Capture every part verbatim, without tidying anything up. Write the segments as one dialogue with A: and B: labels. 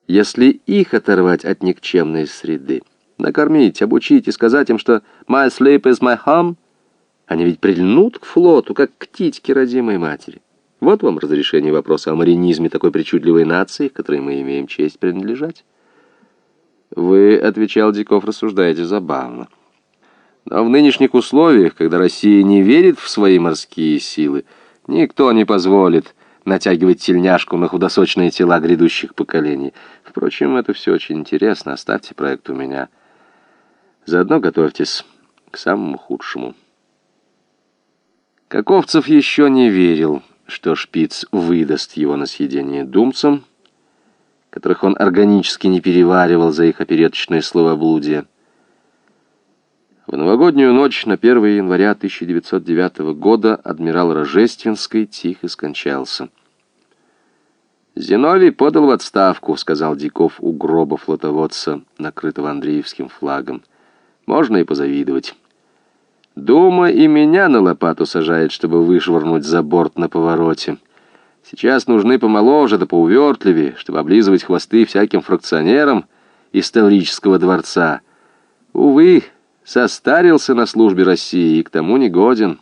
A: если их оторвать от никчемной среды, накормить, обучить и сказать им, что «my sleep is my home», они ведь прильнут к флоту, как к титьке родимой матери. Вот вам разрешение вопроса о маринизме такой причудливой нации, к которой мы имеем честь принадлежать. Вы, — отвечал Диков, — рассуждаете забавно. Но в нынешних условиях, когда Россия не верит в свои морские силы, никто не позволит натягивать тельняшку на худосочные тела грядущих поколений. Впрочем, это все очень интересно. Оставьте проект у меня. Заодно готовьтесь к самому худшему. Каковцев еще не верил, что шпиц выдаст его на съедение думцам, которых он органически не переваривал за их опереточное словоблудие. В новогоднюю ночь на первое января тысяча девятьсот девятого года адмирал Рожественский тихо скончался. «Зиновий подал в отставку», — сказал Диков у гроба флотоводца, накрытого Андреевским флагом. «Можно и позавидовать. Дума и меня на лопату сажает, чтобы вышвырнуть за борт на повороте. Сейчас нужны помоложе да поувертливее, чтобы облизывать хвосты всяким фракционерам из Таврического дворца. Увы, состарился на службе России и к тому не годен».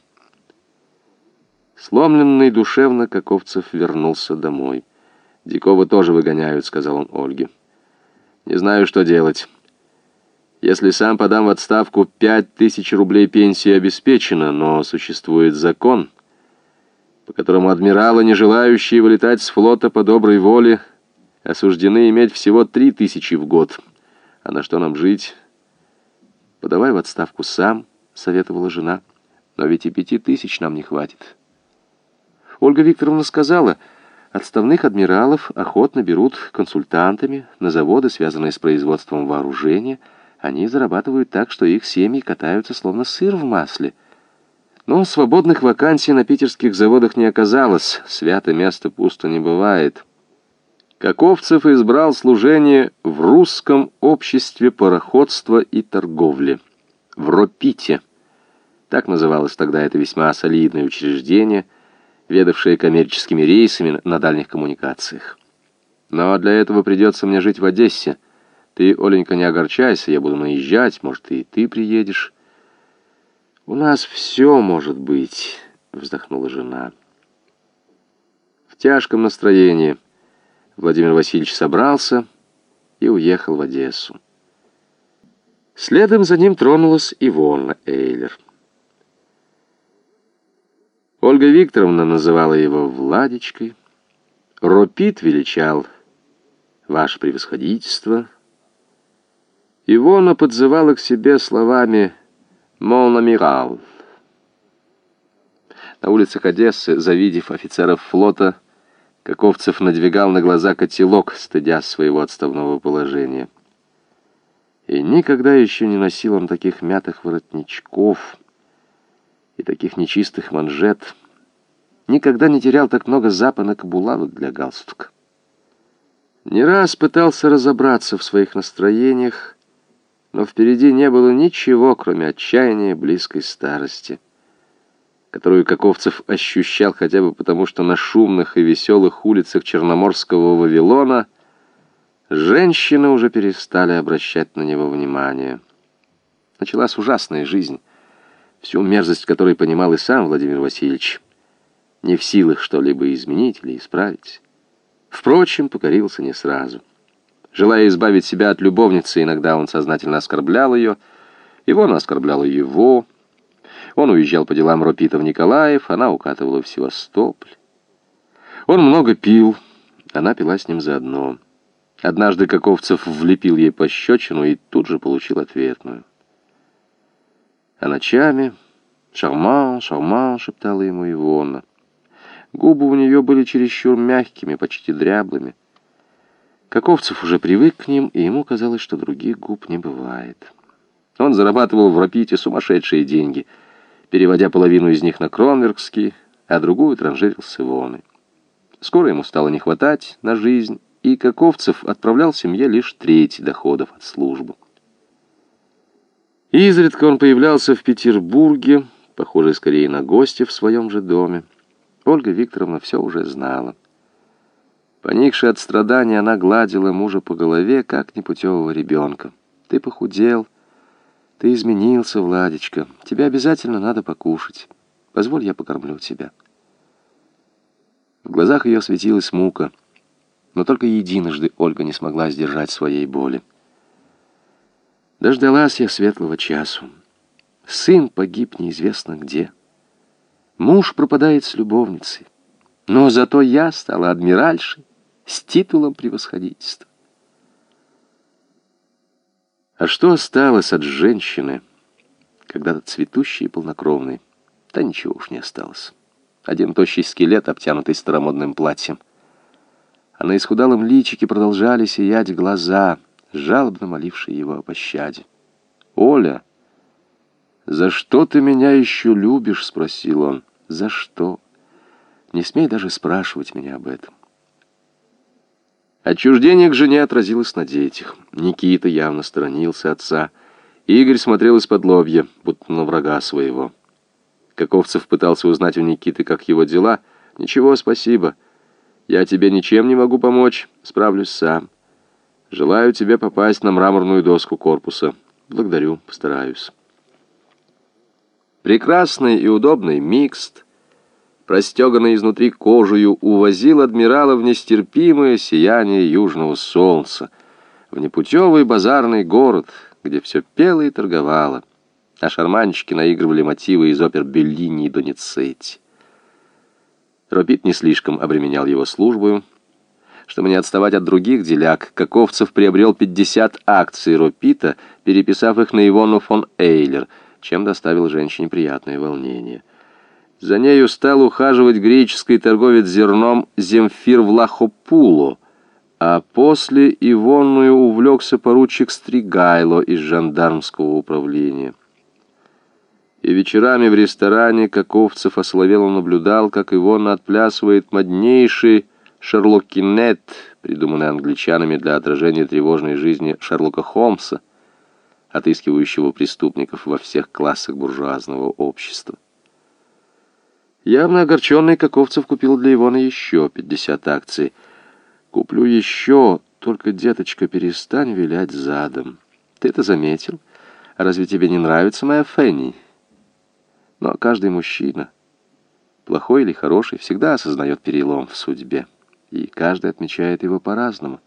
A: Сломленный душевно, Каковцев вернулся домой. «Дикова тоже выгоняют», — сказал он Ольге. «Не знаю, что делать. Если сам подам в отставку, пять тысяч рублей пенсии обеспечено, но существует закон, по которому адмиралы, не желающие вылетать с флота по доброй воле, осуждены иметь всего три тысячи в год. А на что нам жить?» «Подавай в отставку сам», — советовала жена. «Но ведь и пяти тысяч нам не хватит». Ольга Викторовна сказала: «Отставных адмиралов охотно берут консультантами на заводы, связанные с производством вооружения. Они зарабатывают так, что их семьи катаются словно сыр в масле. Но свободных вакансий на питерских заводах не оказалось. Свято место пусто не бывает». Каковцев избрал служение в русском обществе пароходства и торговли, в РОПИТе. Так называлось тогда это весьма солидное учреждение, ведавшее коммерческими рейсами на дальних коммуникациях. «Но для этого придется мне жить в Одессе. Ты, Оленька, не огорчайся, я буду наезжать, может, и ты приедешь». «У нас все может быть», — вздохнула жена. В тяжком настроении Владимир Васильевич собрался и уехал в Одессу. Следом за ним тронулась Ивонна Эйлер. Ольга Викторовна называла его Владечкой. Ропит величал «Ваше превосходительство». Ивона подзывала к себе словами «Мон амирал». На улицах Одессы, завидев офицеров флота, Каковцев надвигал на глаза котелок, стыдя своего отставного положения. И никогда еще не носил он таких мятых воротничков и таких нечистых манжет. Никогда не терял так много запонок и булавок для галстука. Не раз пытался разобраться в своих настроениях, но впереди не было ничего, кроме отчаяния близкой старости, которую Каковцев ощущал хотя бы потому, что на шумных и веселых улицах Черноморского Вавилона женщины уже перестали обращать на него внимание. Началась ужасная жизнь, всю мерзость которой понимал и сам Владимир Васильевич, не в силах что-либо изменить или исправить. Впрочем, покорился не сразу. Желая избавить себя от любовницы, иногда он сознательно оскорблял ее, Ивона оскорбляла его. Он уезжал по делам Ропита в Николаев, она укатывала в Севастополь. Он много пил, она пила с ним заодно. Однажды Каковцев влепил ей пощечину и тут же получил ответную. А ночами «Шарман, шарман», — шептала ему Ивона. Губы у нее были чересчур мягкими, почти дряблыми. Каковцев уже привык к ним, и ему казалось, что других губ не бывает. Он зарабатывал в Ропите сумасшедшие деньги, переводя половину из них на Кронверкский, а другую транжирил с Ивоной. Скоро ему стало не хватать на жизнь, и Каковцев отправлял семье лишь треть доходов от службы. Изредка он появлялся в Петербурге, похожий скорее на гостя в своем же доме. Ольга Викторовна все уже знала. Поникшая от страдания, она гладила мужа по голове, как непутевого ребенка. «Ты похудел, ты изменился, Владечка. Тебе обязательно надо покушать. Позволь, я покормлю тебя». В глазах ее светилась мука, но только единожды Ольга не смогла сдержать своей боли. Дождалась я светлого часу. Сын погиб неизвестно где. Муж пропадает с любовницей. Но зато я стала адмиральшей с титулом превосходительства. А что осталось от женщины, когда-то цветущей и полнокровной? Да ничего уж не осталось. Один тощий скелет, обтянутый старомодным платьем. А на исхудалом личике продолжали сиять глаза, жалобно молившие его о пощаде. «Оля, за что ты меня еще любишь?» — спросил он. «За что? Не смей даже спрашивать меня об этом». Отчуждение к жене отразилось на детях. Никита явно сторонился отца. Игорь смотрел из-под лобья, будто на врага своего. Каковцев пытался узнать у Никиты, как его дела. «Ничего, спасибо. Я тебе ничем не могу помочь. Справлюсь сам. Желаю тебе попасть на мраморную доску корпуса. Благодарю, постараюсь». Прекрасный и удобный микст, простеганный изнутри кожею, увозил адмирала в нестерпимое сияние южного солнца, в непутевый базарный город, где все пело и торговало, а шарманщики наигрывали мотивы из опер Беллини и Доницетти. Ропит не слишком обременял его службою. Чтобы не отставать от других деляк, Каковцев приобрел пятьдесят акций Ропита, переписав их на Ивону фон Эйлер, чем доставил женщине приятное волнение. За нею стал ухаживать греческий торговец зерном Земфир Влахопуло, а после Ивонную увлекся поручик Стригайло из жандармского управления. И вечерами в ресторане Каковцев осоловело наблюдал, как Ивона отплясывает моднейший шерлокинет, придуманный англичанами для отражения тревожной жизни Шерлока Холмса, отыскивающего преступников во всех классах буржуазного общества. Явно огорченный Каковцев купил для Ивона еще пятьдесят акций. «Куплю еще, только, деточка, перестань вилять задом. Ты это заметил? Разве тебе не нравится моя Фенни?» Но каждый мужчина, плохой или хороший, всегда осознает перелом в судьбе, и каждый отмечает его по-разному.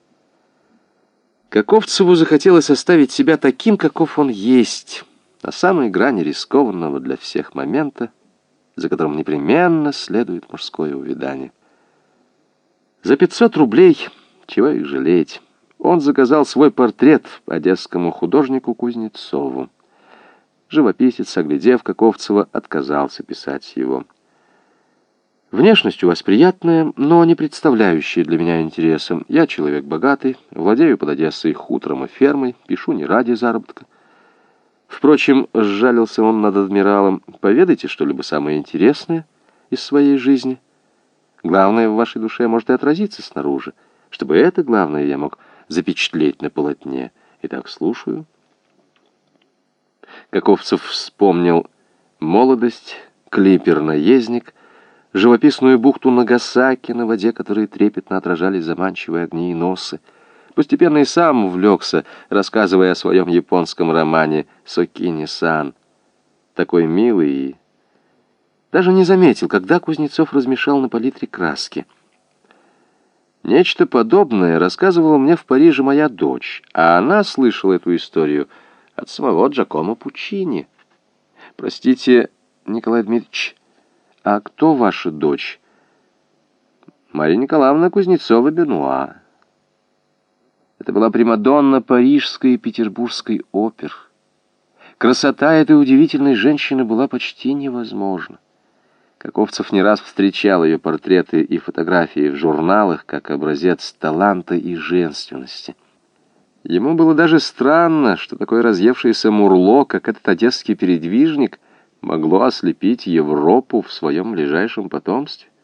A: Каковцеву захотелось оставить себя таким, каков он есть, на самой грани рискованного для всех момента, за которым непременно следует мужское увядание. За пятьсот рублей, чего их жалеть, он заказал свой портрет одесскому художнику Кузнецову. Живописец, оглядев Каковцева, отказался писать его. «Внешность у вас приятная, но не представляющая для меня интереса. Я человек богатый, владею под Одессой хутором и фермой, пишу не ради заработка. Впрочем, сжалился он над адмиралом, поведайте что-либо самое интересное из своей жизни. Главное в вашей душе может и отразиться снаружи, чтобы это главное я мог запечатлеть на полотне. Итак, слушаю». Каковцев вспомнил молодость, клипер-наездник, живописную бухту Нагасаки, на воде которой трепетно отражались заманчивые огни и носы. Постепенно и сам увлекся, рассказывая о своем японском романе «Сокини-сан». Такой милый, и даже не заметил, когда Кузнецов размешал на палитре краски. Нечто подобное рассказывала мне в Париже моя дочь, а она слышала эту историю от самого Джакомо Пуччини. Простите, Николай Дмитриевич, а кто ваша дочь? Мария Николаевна Кузнецова-Бенуа. Это была примадонна парижской и петербургской опер. Красота этой удивительной женщины была почти невозможна. Каковцев не раз встречал ее портреты и фотографии в журналах как образец таланта и женственности. Ему было даже странно, что такое разъевшееся мурло, как этот одесский передвижник, могло ослепить Европу в своем ближайшем потомстве.